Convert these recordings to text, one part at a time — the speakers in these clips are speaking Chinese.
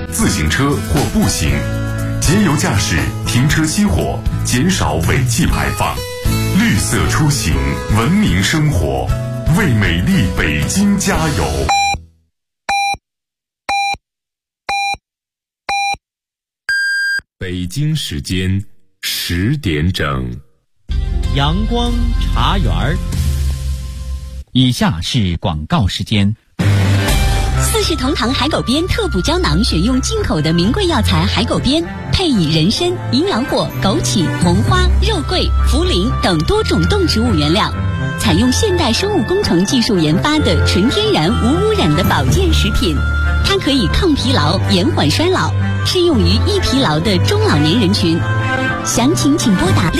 自行车或步行，节油驾驶，停车熄火，减少尾气排放，绿色出行，文明生活，为美丽北京加油！北京时间10点整， 阳光茶园儿。以下是广告时间。 四世同堂海狗鞭特补胶囊选用进口的名贵药材海狗鞭，配以人参、营养果、枸杞、红花、肉桂、茯苓等多种动植物原料，采用现代生物工程技术研发的纯天然无污染的保健食品。它可以抗疲劳、延缓衰老，适用于易疲劳的中老年人群。详情请拨打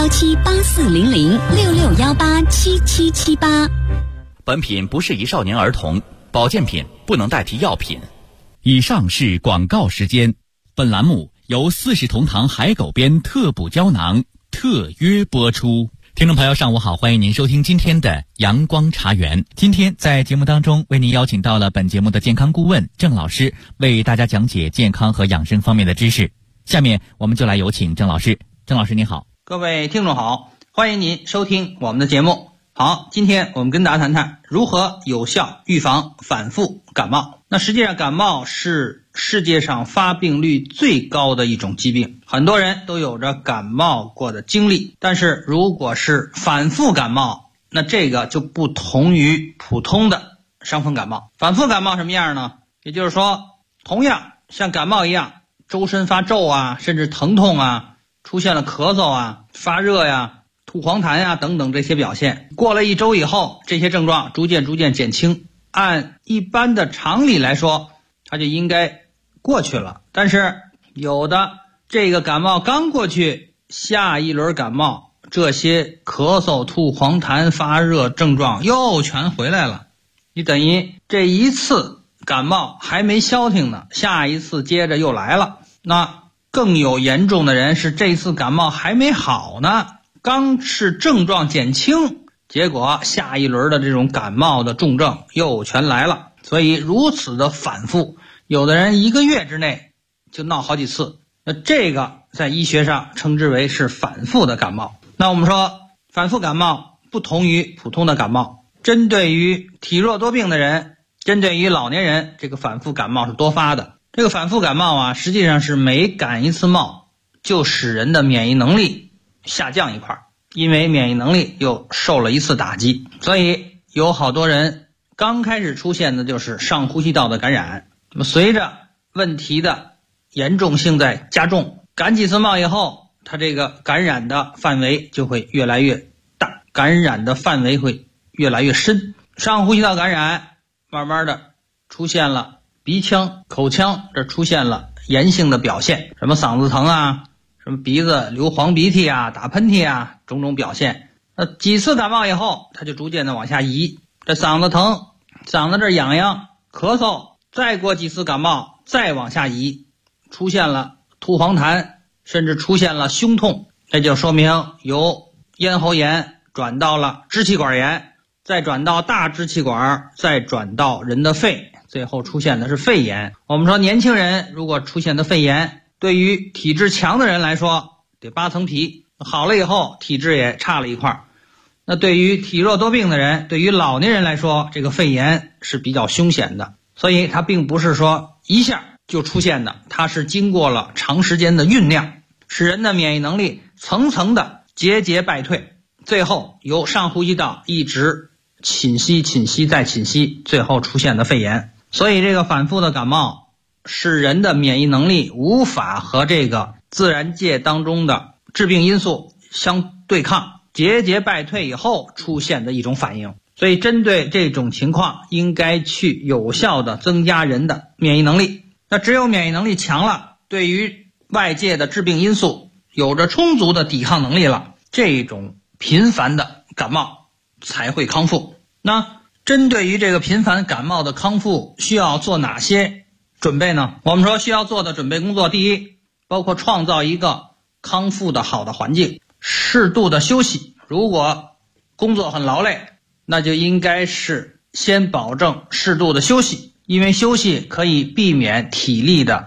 6617840066187778。 本品不适宜少年儿童，保健品不能代替药品。 以上是广告时间。本栏目由四世同堂海狗鞭特补胶囊特约播出。听众朋友上午好，欢迎您收听今天的阳光茶园。今天在节目当中为您邀请到了本节目的健康顾问郑老师，为大家讲解健康和养生方面的知识。下面我们就来有请郑老师。郑老师您好。 各位听众好，欢迎您收听我们的节目。好，今天我们跟大家谈谈如何有效预防反复感冒。那实际上感冒是世界上发病率最高的一种疾病，很多人都有着感冒过的经历，但是如果是反复感冒，那这个就不同于普通的伤风感冒。反复感冒什么样呢？也就是说，同样像感冒一样，周身发皱啊，甚至疼痛啊，出现了咳嗽啊、发热呀、吐黄痰呀等等这些表现，过了1周以后，这些症状逐渐减轻。按一般的常理来说，它就应该过去了。但是有的这个感冒刚过去，下一轮感冒，这些咳嗽、吐黄痰、发热症状又全回来了。你等于这一次感冒还没消停呢，下一次接着又来了。那更有严重的人是这次感冒还没好呢，刚是症状减轻，结果下一轮的这种感冒的重症又全来了。所以如此的反复，有的人1个月之内就闹好几次，那这个在医学上称之为是反复的感冒。那我们说反复感冒不同于普通的感冒，针对于体弱多病的人，针对于老年人，这个反复感冒是多发的。这个反复感冒啊，实际上是每感一次冒就使人的免疫能力下降一块，因为免疫能力又受了一次打击。所以有好多人刚开始出现的就是上呼吸道的感染，那么随着问题的严重性在加重，感几次冒以后，它这个感染的范围就会越来越大，感染的范围会越来越深。上呼吸道感染慢慢的出现了鼻腔、口腔这出现了炎性的表现，什么嗓子疼啊，什么鼻子流黄鼻涕啊、打喷嚏啊，种种表现。那几次感冒以后，它就逐渐的往下移，这嗓子疼，嗓子这痒痒，咳嗽，再过几次感冒再往下移，出现了吐黄痰，甚至出现了胸痛，这就说明由咽喉炎转到了支气管炎，再转到大支气管，再转到人的肺，最后出现的是肺炎。我们说年轻人如果出现的肺炎，对于体质强的人来说得8层皮，好了以后体质也差了一块。那对于体弱多病的人，对于老年人来说，这个肺炎是比较凶险的，所以它并不是说一下就出现的，它是经过了长时间的酝酿，使人的免疫能力层层的节败退，最后由上呼吸道一直侵袭再侵袭，最后出现的肺炎。所以这个反复的感冒是人的免疫能力无法和这个自然界当中的致病因素相对抗，节败退以后出现的一种反应。所以针对这种情况，应该去有效的增加人的免疫能力。那只有免疫能力强了，对于外界的致病因素有着充足的抵抗能力了，这种频繁的感冒才会康复。那针对于这个频繁感冒的康复，需要做哪些准备呢？我们说需要做的准备工作，第一，包括创造一个康复的好的环境，适度的休息。如果工作很劳累，那就应该是先保证适度的休息，因为休息可以避免体力的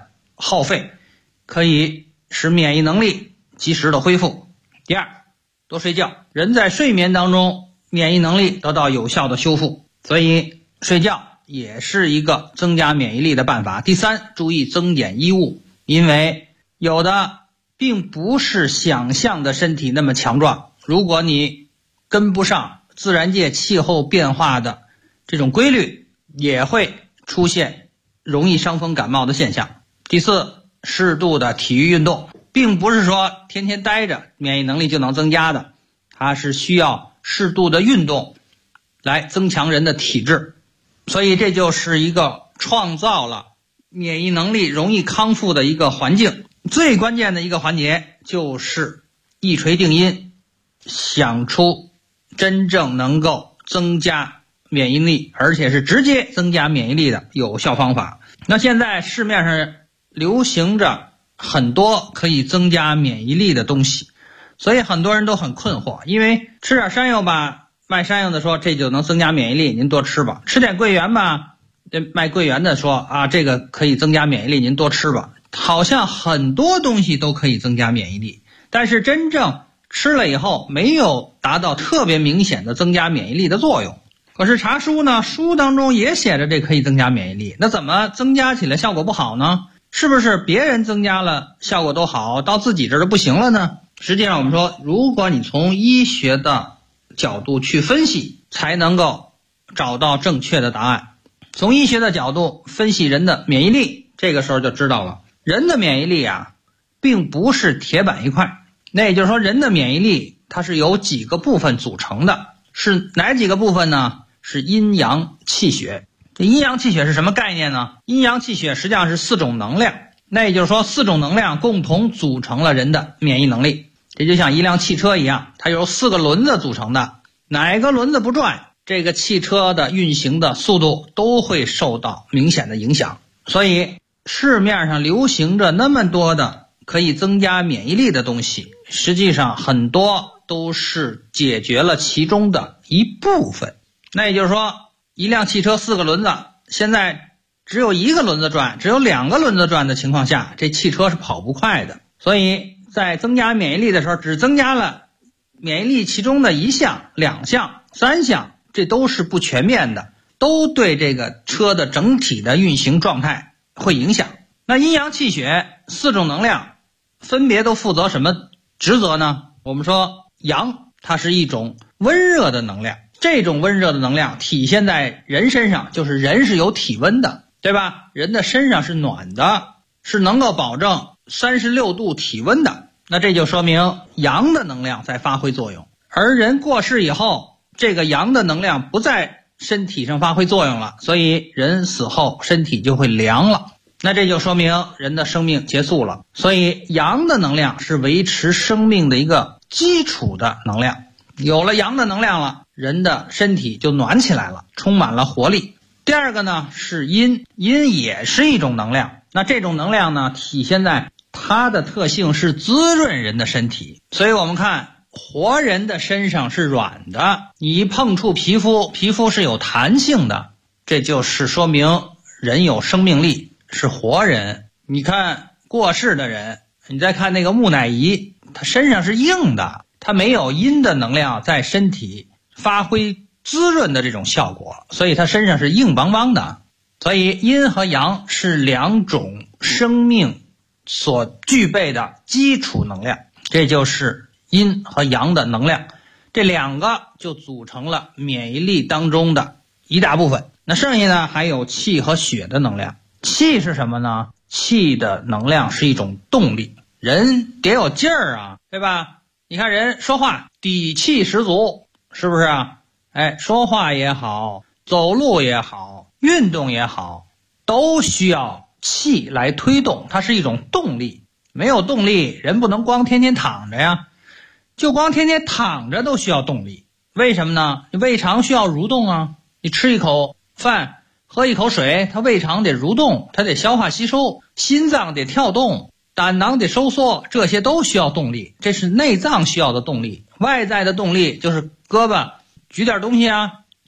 耗费，可以使免疫能力及时的恢复。第二，多睡觉，人在睡眠当中免疫能力得到有效的修复，所以睡觉也是一个增加免疫力的办法。第三，注意增减衣物，因为有的并不是想象的身体那么强壮，如果你跟不上自然界气候变化的这种规律，也会出现容易伤风感冒的现象。第四，适度的体育运动，并不是说天天待着免疫能力就能增加的，它是需要适度的运动来增强人的体质。所以这就是一个创造了免疫能力容易康复的一个环境。最关键的一个环节就是一锤定音，想出真正能够增加免疫力，而且是直接增加免疫力的有效方法。那现在市面上流行着很多可以增加免疫力的东西，所以很多人都很困惑，因为吃点山药吧，卖山药的说这就能增加免疫力，您多吃吧；吃点桂圆吧，卖桂圆的说啊，这个可以增加免疫力，您多吃吧。好像很多东西都可以增加免疫力，但是真正吃了以后没有达到特别明显的增加免疫力的作用。可是查书呢，书当中也写着这可以增加免疫力，那怎么增加起来效果不好呢？是不是别人增加了效果都好，到自己这儿就不行了呢？实际上我们说，如果你从医学的角度去分析，才能够找到正确的答案。从医学的角度分析人的免疫力，这个时候就知道了，人的免疫力啊，并不是铁板一块。那也就是说，人的免疫力它是由几个部分组成的，是哪几个部分呢？是阴阳气血。这阴阳气血是什么概念呢？阴阳气血实际上是4种能量，那也就是说4种能量共同组成了人的免疫能力。这就像一辆汽车一样，它由4个轮子组成的，哪个轮子不转，这个汽车的运行的速度都会受到明显的影响。所以市面上流行着那么多的可以增加免疫力的东西，实际上很多都是解决了其中的一部分。那也就是说，一辆汽车4个轮子，现在只有1个轮子转，只有2个轮子转的情况下，这汽车是跑不快的。所以在增加免疫力的时候，只增加了免疫力其中的1项、2项、3项，这都是不全面的，都对这个车的整体的运行状态会影响。那阴阳气血4种能量分别都负责什么职责呢？我们说阳，它是一种温热的能量，这种温热的能量体现在人身上，就是人是有体温的，对吧？人的身上是暖的，是能够保证36度体温的，那这就说明阳的能量在发挥作用。而人过世以后，这个阳的能量不在身体上发挥作用了，所以人死后身体就会凉了，那这就说明人的生命结束了。所以阳的能量是维持生命的一个基础的能量，有了阳的能量了，人的身体就暖起来了，充满了活力。第二个呢是阴，阴也是一种能量，那这种能量呢体现在它的特性是滋润人的身体。所以我们看活人的身上是软的，你一碰触皮肤，皮肤是有弹性的，这就是说明人有生命力，是活人。你看过世的人，你再看那个木乃伊，他身上是硬的，他没有阴的能量在身体发挥滋润的这种效果，所以他身上是硬邦邦的。所以阴和阳是2种生命所具备的基础能量，这就是阴和阳的能量，这2个就组成了免疫力当中的一大部分。那剩下呢还有气和血的能量。气是什么呢？气的能量是一种动力，人得有劲儿啊，对吧？你看人说话底气十足，是不是啊？说话也好，走路也好，运动也好，都需要气来推动，它是一种动力。没有动力，人不能光天天躺着呀，就光天天躺着都需要动力。为什么呢？你胃肠需要蠕动啊，你吃一口饭，喝一口水，它胃肠得蠕动，它得消化吸收，心脏得跳动，胆囊得收缩，这些都需要动力，这是内脏需要的动力。外在的动力就是胳膊举点东西啊，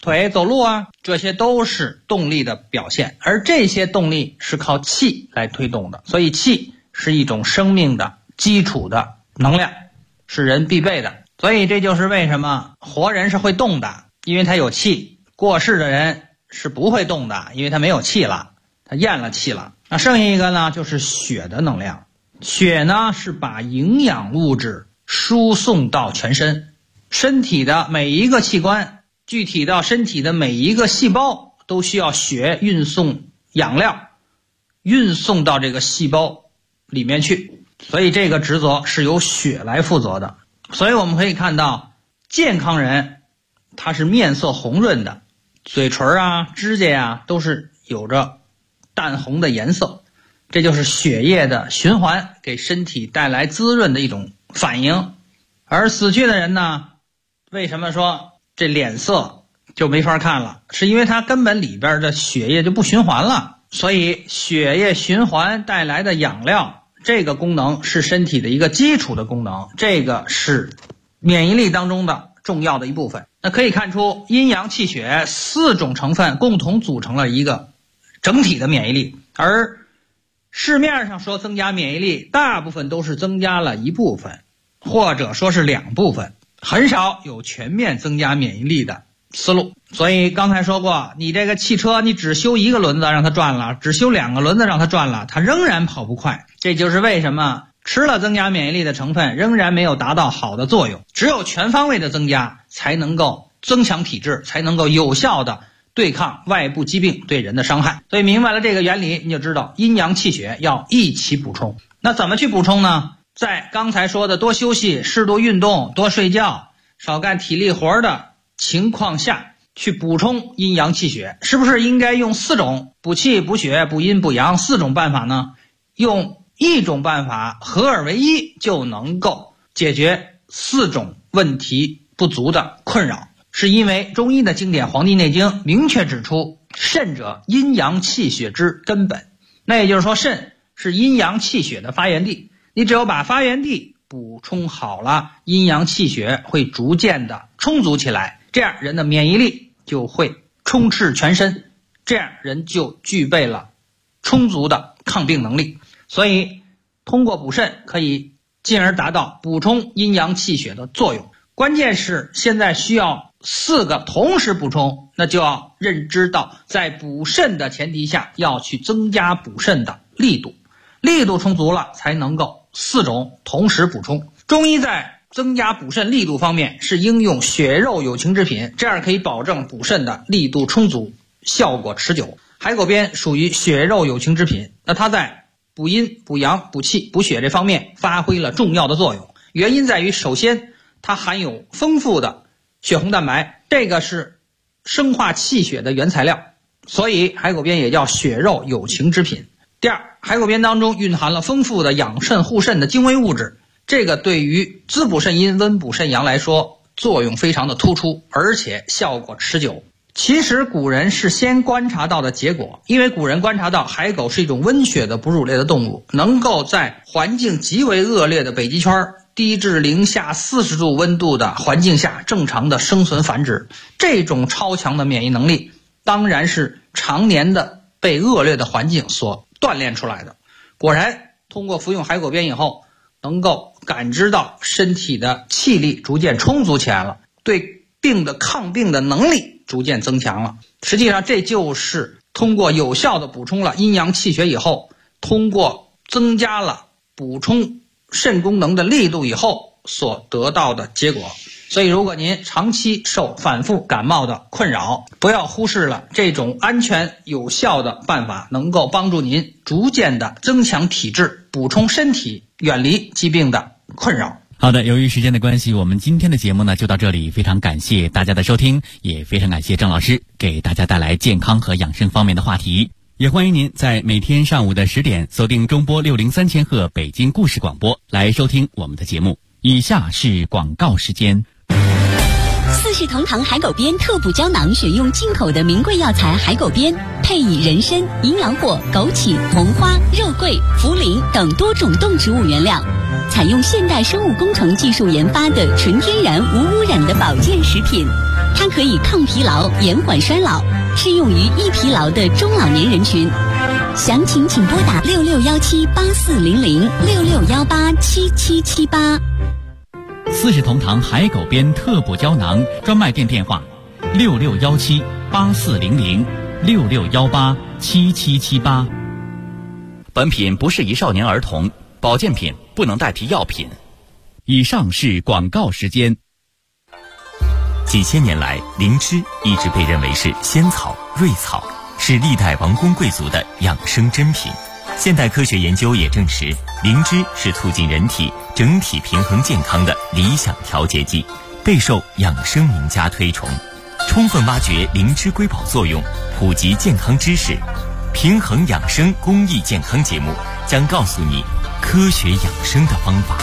腿走路啊，这些都是动力的表现，而这些动力是靠气来推动的，所以气是一种生命的基础的能量，是人必备的。所以这就是为什么活人是会动的，因为他有气，过世的人是不会动的，因为他没有气了，他咽了气了。那剩下一个呢，就是血的能量。血呢是把营养物质输送到全身，身体的每一个器官，具体到身体的每一个细胞，都需要血运送养料，运送到这个细胞里面去，所以这个职责是由血来负责的。所以我们可以看到，健康人他是面色红润的，嘴唇啊、指甲啊都是有着淡红的颜色，这就是血液的循环给身体带来滋润的一种反应。而死去的人呢，为什么说这脸色就没法看了，是因为它根本里边的血液就不循环了。所以血液循环带来的养料，这个功能是身体的一个基础的功能，这个是免疫力当中的重要的一部分。那可以看出，阴阳气血4种成分共同组成了一个整体的免疫力，而市面上说增加免疫力，大部分都是增加了一部分，或者说是2部分，很少有全面增加免疫力的思路。所以刚才说过，你这个汽车你只修1个轮子让它转了，只修2个轮子让它转了，它仍然跑不快。这就是为什么吃了增加免疫力的成分仍然没有达到好的作用，只有全方位的增加才能够增强体质，才能够有效的对抗外部疾病对人的伤害。所以明白了这个原理，你就知道阴阳气血要一起补充。那怎么去补充呢？在刚才说的多休息、适度运动、多睡觉、少干体力活的情况下去补充阴阳气血，是不是应该用4种补气、补血、补阴、补阳4种办法呢？用1种办法合二为一就能够解决4种问题不足的困扰，是因为中医的经典《黄帝内经》明确指出，肾者阴阳气血之根本。那也就是说，肾是阴阳气血的发源地，你只有把发源地补充好了，阴阳气血会逐渐的充足起来，这样人的免疫力就会充斥全身，这样人就具备了充足的抗病能力。所以通过补肾可以进而达到补充阴阳气血的作用。关键是现在需要4个同时补充，那就要认知到在补肾的前提下要去增加补肾的力度，力度充足了才能够4种同时补充。中医在增加补肾力度方面是应用血肉有情之品，这样可以保证补肾的力度充足，效果持久。海狗鞭属于血肉有情之品，那它在补阴、补阳、补气、补血这方面发挥了重要的作用。原因在于，首先它含有丰富的血红蛋白，这个是生化气血的原材料，所以海狗鞭也叫血肉有情之品。第二，海狗鞭当中蕴含了丰富的养肾护肾的精微物质，这个对于滋补肾阴、温补肾阳来说作用非常的突出，而且效果持久。其实古人是先观察到的结果，因为古人观察到海狗是一种温血的哺乳类的动物，能够在环境极为恶劣的北极圈低至零下40度温度的环境下正常的生存繁殖，这种超强的免疫能力当然是常年的被恶劣的环境所锻炼出来的。果然通过服用海狗鞭以后，能够感知到身体的气力逐渐充足起来了，对病的抗病的能力逐渐增强了。实际上这就是通过有效的补充了阴阳气血以后，通过增加了补充肾功能的力度以后所得到的结果。所以如果您长期受反复感冒的困扰，不要忽视了这种安全有效的办法，能够帮助您逐渐的增强体质，补充身体，远离疾病的困扰。 好的，由于时间的关系，我们今天的节目呢就到这里，非常感谢大家的收听，也非常感谢郑老师给大家带来健康和养生方面的话题。也欢迎您在每天上午的10点锁定中波603千赫北京故事广播来收听我们的节目。以下是广告时间。 4世同堂海狗鞭特补胶囊选用进口的名贵药材海狗鞭，配以人参、银狼藿、枸杞、红花、肉桂、茯苓等多种动植物原料，采用现代生物工程技术研发的纯天然无污染的保健食品。 它可以抗疲劳、延缓衰老，适用于易疲劳的中老年人群。详情请拨打6617840066187778。 四世同堂海狗鞭特补胶囊专卖店电话：6617840066187778。 本品不适宜少年儿童，保健品不能代替药品。 以上是广告时间。 几千年来，灵芝一直被认为是仙草、瑞草，是历代王公贵族的养生珍品。现代科学研究也证实，灵芝是促进人体整体平衡健康的理想调节剂，备受养生名家推崇。充分挖掘灵芝瑰宝作用，普及健康知识，平衡养生公益健康节目将告诉你科学养生的方法。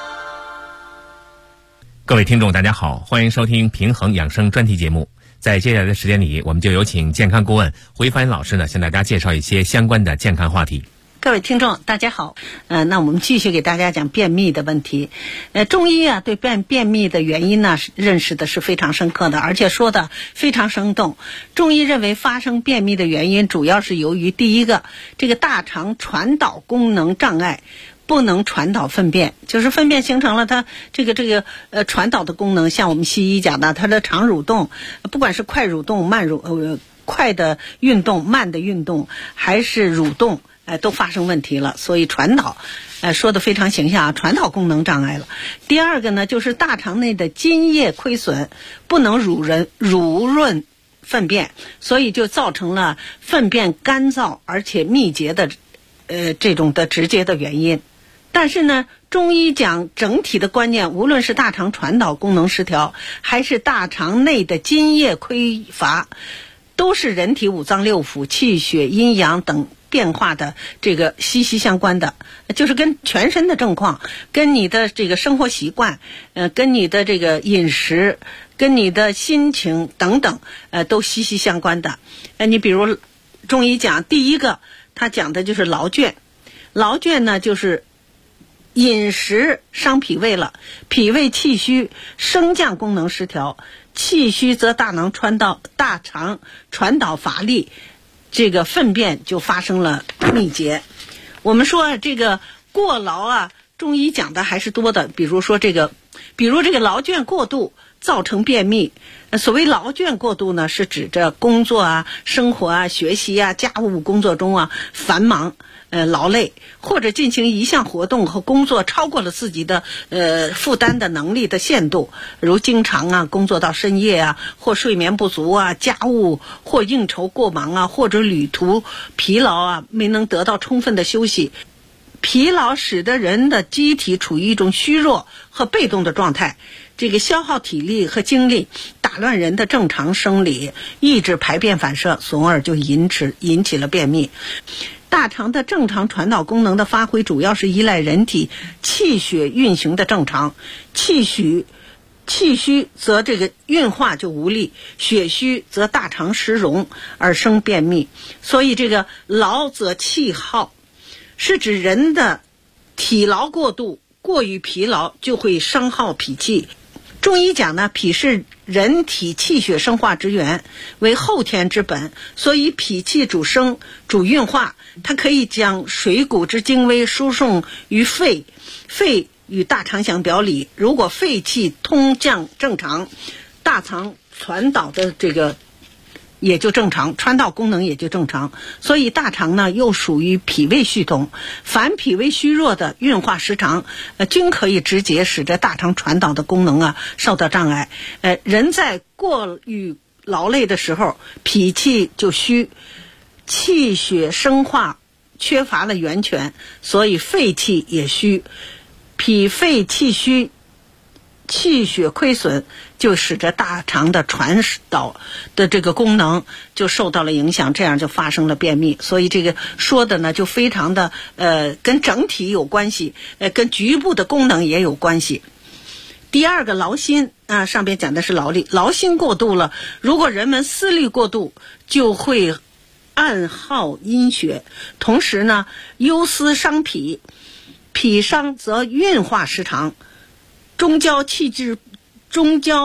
各位听众大家好，欢迎收听平衡养生专题节目。在接下来的时间里，我们就有请健康顾问胡一帆老师呢，向大家介绍一些相关的健康话题。 各位听众大家好，那我们继续给大家讲便秘的问题。中医啊对便秘的原因呢认识的是非常深刻的，而且说的非常生动。中医认为发生便秘的原因主要是由于第一个，这个大肠传导功能障碍，不能传导粪便，就是粪便形成了它这个传导的功能，像我们西医讲的，它的肠蠕动，不管是快蠕动、快的运动、慢的运动，还是蠕动，都发生问题了，所以传导，说的非常形象啊，传导功能障碍了。第二个呢，就是大肠内的津液亏损，不能濡润粪便，所以就造成了粪便干燥而且密结的，这种的直接的原因。但是呢，中医讲整体的观念，无论是大肠传导功能失调，还是大肠内的津液匮乏，都是人体五脏六腑、气血、阴阳等变化的这个息息相关的，就是跟全身的症况，跟你的这个生活习惯，跟你的这个饮食，跟你的心情等等，都息息相关的。你比如中医讲第一个，他讲的就是劳倦。劳倦呢，就是饮食伤脾胃了，脾胃气虚，升降功能失调，气虚则大肠传导乏力，这个粪便就发生了密结。我们说这个过劳啊，中医讲的还是多的，比如这个劳倦过度造成便秘。所谓劳倦过度呢，是指着工作啊、生活啊、学习啊、家务工作中啊繁忙劳累，或者进行一项活动和工作超过了自己的负担的能力的限度，如经常啊工作到深夜啊，或睡眠不足啊，家务或应酬过忙啊，或者旅途疲劳啊，没能得到充分的休息。疲劳使得人的机体处于一种虚弱和被动的状态，这个消耗体力和精力，打乱人的正常生理，抑制排便反射，从而就引起了便秘。大肠的正常传导功能的发挥，主要是依赖人体气血运行的正常。气虚则这个运化就无力，血虚则大肠失容而生便秘。所以这个劳则气耗，是指人的体劳过度，过于疲劳就会伤耗脾气。中医讲呢，脾是人体气血生化之源，为后天之本，所以脾气主生主运化，它可以将水谷之精微输送于肺，肺与大肠相表里。如果肺气通降正常，大肠传导的这个也就正常，传导功能也就正常。所以大肠呢又属于脾胃系统，凡脾胃虚弱的、运化失常，均可以直接使得大肠传导的功能啊受到障碍。人在过于劳累的时候，脾气就虚，气血生化缺乏了源泉，所以肺气也虚。脾肺气虚，气血亏损，就使得大肠的传导的这个功能就受到了影响，这样就发生了便秘。所以这个说的呢就非常的跟整体有关系，跟局部的功能也有关系。第二个劳心啊，上边讲的是劳力，劳心过度了，如果人们思虑过度，就会暗耗阴血，同时呢忧思伤脾，脾伤则运化失常，中焦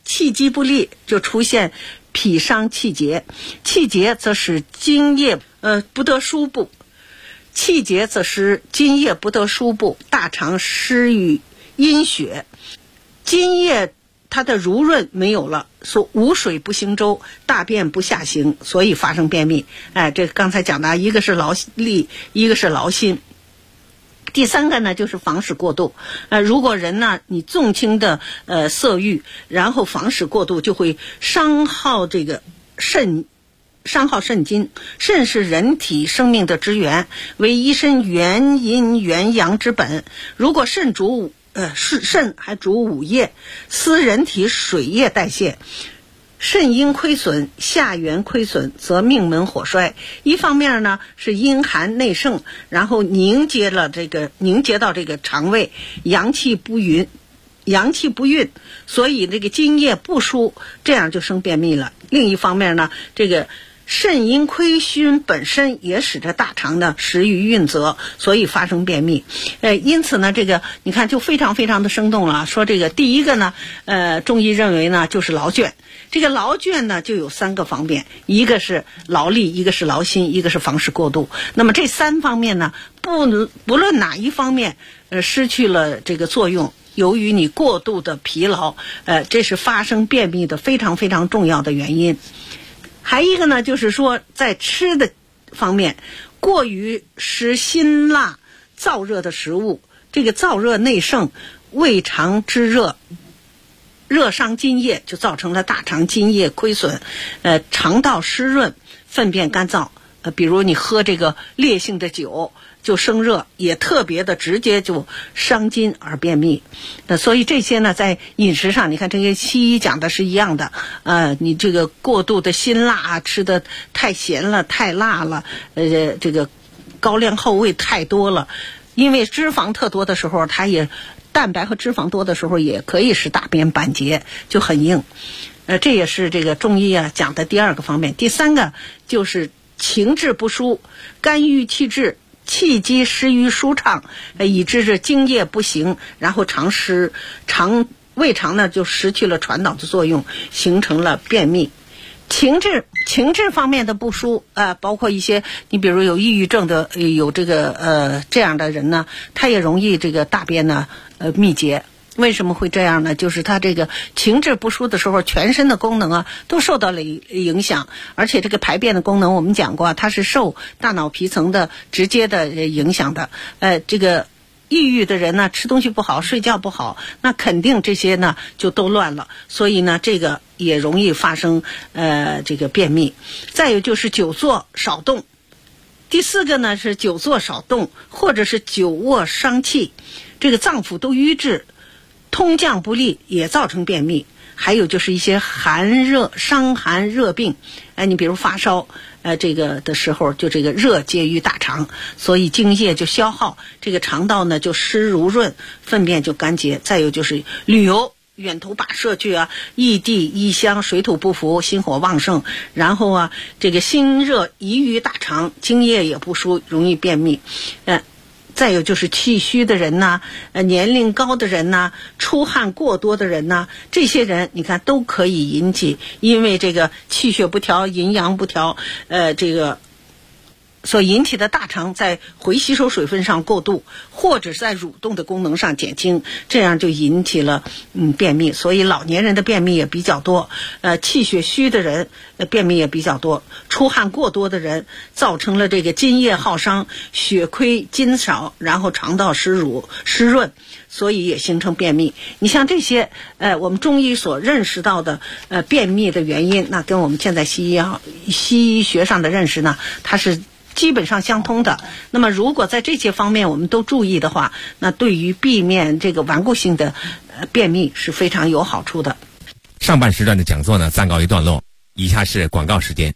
气机不利，就出现脾伤气结，气结则使津液不得输布，气结则使津液不得输布，大肠失于阴血，津液它的濡润没有了，说无水不行舟，大便不下行，所以发生便秘。这刚才讲的，一个是劳力，一个是劳心。第三个呢，就是房事过度。如果人呢，你纵轻的色欲，然后房事过度，就会伤耗这个肾精。肾是人体生命的之源，为一身元阴元阳之本。如果肾还主五液，司人体水液代谢。肾阴亏损，下元亏损，则命门火衰。一方面呢是阴寒内盛，然后凝结到这个肠胃，阳气不运，所以这个津液不输，这样就生便秘了。另一方面呢，这个肾阴亏虚本身也使得大肠呢食于运则，所以发生便秘。因此呢，这个你看就非常非常的生动了。说这个第一个呢，中医认为呢就是劳倦。这个劳倦呢就有3个方面，一个是劳力，一个是劳心，一个是房事过度。那么这3方面呢，不论哪一方面失去了这个作用，由于你过度的疲劳，这是发生便秘的非常非常重要的原因。还一个呢，就是说在吃的方面，过于食辛辣燥热的食物，这个燥热内盛，胃肠之热伤津液，就造成了大肠津液亏损，肠道湿润，粪便干燥。比如你喝这个烈性的酒就生热，也特别的直接就伤津而便秘。所以这些呢，在饮食上，你看这个西医讲的是一样的。你这个过度的辛辣啊，吃的太咸了、太辣了，这个高粱厚味太多了，因为脂肪特多的时候，蛋白和脂肪多的时候也可以使大便板结，就很硬。这也是这个中医讲的第2个方面。第3个就是情志不舒，肝郁气滞，气机失于舒畅，以致这津液不行，然后胃肠呢就失去了传导的作用，形成了便秘。情志方面的不舒，包括一些你比如有抑郁症的，有这个这样的人呢，他也容易这个大便呢秘结。为什么会这样呢？就是他这个情志不舒的时候，全身的功能都受到了影响，而且这个排便的功能我们讲过，它是受大脑皮层的直接的影响的。这个抑郁的人呢，吃东西不好，睡觉不好，那肯定这些呢就都乱了，所以呢这个也容易发生这个便秘。再有就是久坐少动。第4个呢是久坐少动，或者是久卧伤气，这个脏腑都瘀滞，通降不利，也造成便秘。还有就是一些伤寒热病，你比如发烧，这个的时候就这个热结于大肠，所以津液就消耗，这个肠道呢就湿如润，粪便就干结。再有就是旅游远途跋涉去异地异乡，水土不服，心火旺盛，然后这个心热移于大肠，津液也不输，容易便秘。再有就是气虚的人呐，年龄高的人呐，出汗过多的人呐，这些人你看都可以引起，因为这个气血不调、阴阳不调，这个所引起的大肠在回吸收水分上过度，或者是在蠕动的功能上减轻，这样就引起了便秘。所以老年人的便秘也比较多，气血虚的人便秘也比较多，出汗过多的人造成了这个津液耗伤，血亏津少，然后肠道湿润，所以也形成便秘。你像这些我们中医所认识到的便秘的原因，那跟我们现在西医学上的认识呢，它是基本上相通的。那么如果在这些方面我们都注意的话，那对于避免这个顽固性的便秘是非常有好处的。 上半时段的讲座呢暂告一段落，以下是广告时间。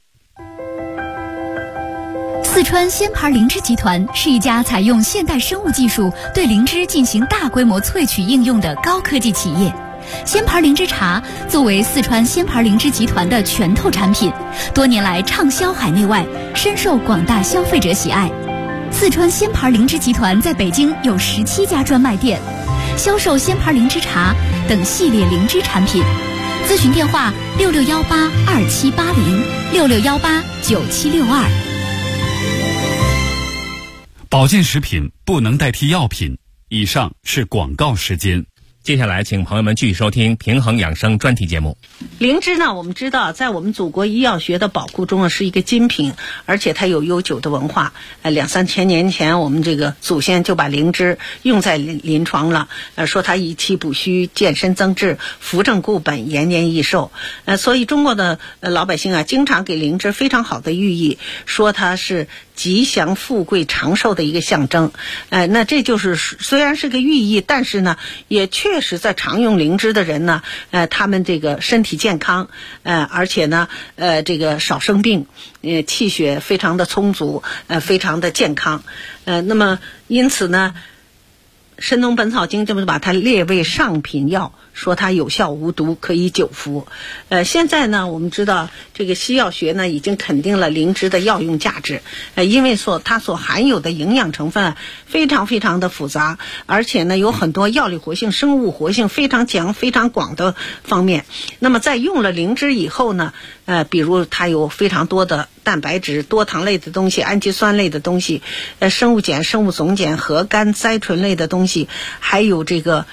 四川仙牌灵芝集团是一家采用现代生物技术对灵芝进行大规模萃取应用的高科技企业。仙牌灵芝茶作为四川仙牌灵芝集团的拳头产品，多年来畅销海内外，深受广大消费者喜爱。四川仙牌灵芝集团在北京有17家专卖店，销售仙牌灵芝茶等系列灵芝产品。 咨询电话6618278066189762。 保健食品不能代替药品。以上是广告时间。 接下来请朋友们继续收听平衡养生专题节目。 灵芝呢，我们知道在我们祖国医药学的宝库中是一个精品，而且它有悠久的文化。2-3千年前我们这个祖先就把灵芝用在临床了，说它益气补虚、健身增智、扶正固本、延年益寿。所以中国的老百姓经常给灵芝非常好的寓意，说它是吉祥富贵长寿的一个象征。那这就是虽然是个寓意，但是呢也确实在常用灵芝的人呢，他们这个身体健康，而且呢这个少生病，气血非常的充足，非常的健康。那么因此呢《神农本草经》这么把它列为上品药，说它有效无毒，可以久服。现在呢我们知道这个西药学呢已经肯定了灵芝的药用价值，因为它所含有的营养成分非常非常的复杂，而且呢有很多药理活性、生物活性非常强、非常广的方面。那么在用了灵芝以后呢，比如它有非常多的蛋白质、多糖类的东西、氨基酸类的东西，生物碱、生物总碱、核苷、甾醇类的东西，还有这个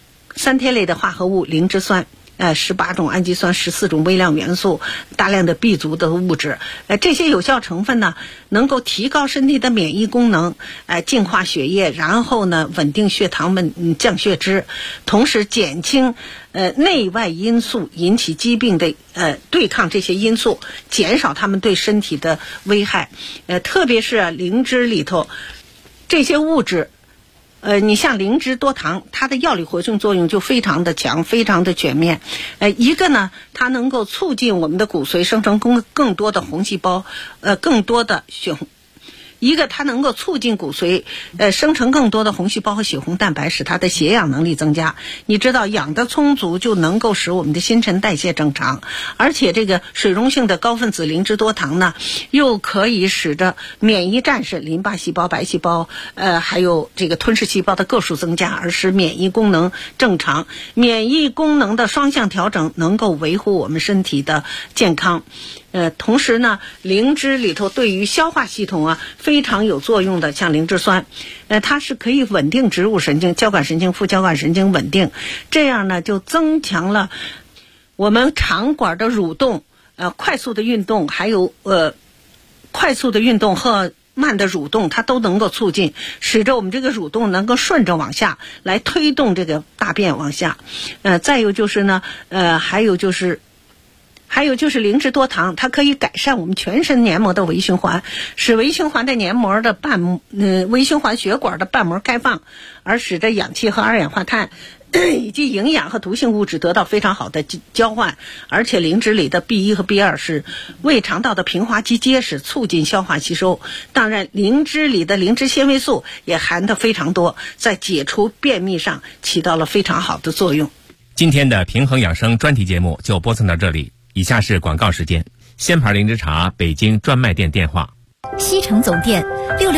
3萜类的化合物灵芝酸，18种氨基酸、14种微量元素，大量的 B 族的物质，这些有效成分呢能够提高身体的免疫功能，净化血液，然后呢稳定血糖、降血脂，同时减轻内外因素引起疾病的对抗这些因素，减少他们对身体的危害。特别是灵芝里头这些物质，你像灵芝多糖，它的药理活性作用就非常的强，非常的全面。一个呢，它能够促进我们的骨髓生成更多的红细胞，更多的血红。一个它能够促进骨髓生成更多的红细胞和血红蛋白，使它的血氧能力增加。你知道氧的充足就能够使我们的新陈代谢正常，而且这个水溶性的高分子灵芝多糖呢又可以使得免疫战士、淋巴细胞、白细胞还有这个吞噬细胞的个数增加，而使免疫功能正常。免疫功能的双向调整能够维护我们身体的健康。同时呢，灵芝里头对于消化系统非常有作用的，像灵芝酸，它是可以稳定植物神经、交感神经、副交感神经稳定，这样呢就增强了我们肠管的蠕动，快速的运动，还有快速的运动和慢的蠕动，它都能够促进，使得我们这个蠕动能够顺着往下来推动这个大便往下。再有就是呢，还有就是灵芝多糖，它可以改善我们全身黏膜的微循环，使微循环的黏膜的微循环血管的瓣膜开放，而使得氧气和二氧化碳以及营养和毒性物质得到非常好的交换。而且灵芝里的 B1 和 B2 是胃肠道的平滑肌结实，促进消化吸收。当然灵芝里的灵芝纤维素也含得非常多，在解除便秘上起到了非常好的作用。 今天的平衡养生专题节目就播送到这里，以下是广告时间。仙牌灵芝茶北京专卖店电话： 西城总店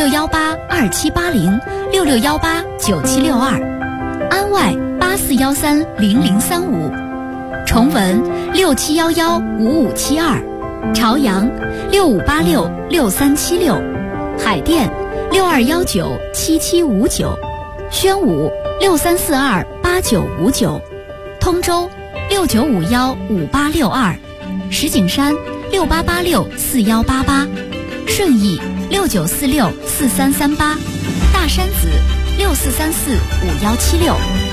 6618278066189762，安外84130035，崇文67115572，朝阳65866376，海淀62197759，宣武63428959，通州69515862，石景山68864188，顺义69464338，大山子64345176。